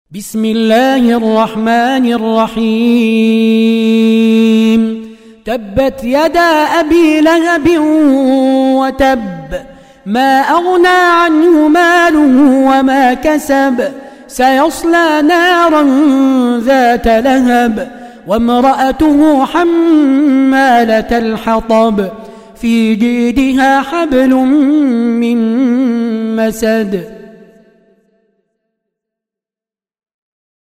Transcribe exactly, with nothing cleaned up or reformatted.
بسم الله الرحمن الرحيم تبت يدا أبي لهب وتب ما أغنى عنه ماله وما كسب سيصلى نارا ذات لهب وامرأته حمالة الحطب في جيدها حبل من مسد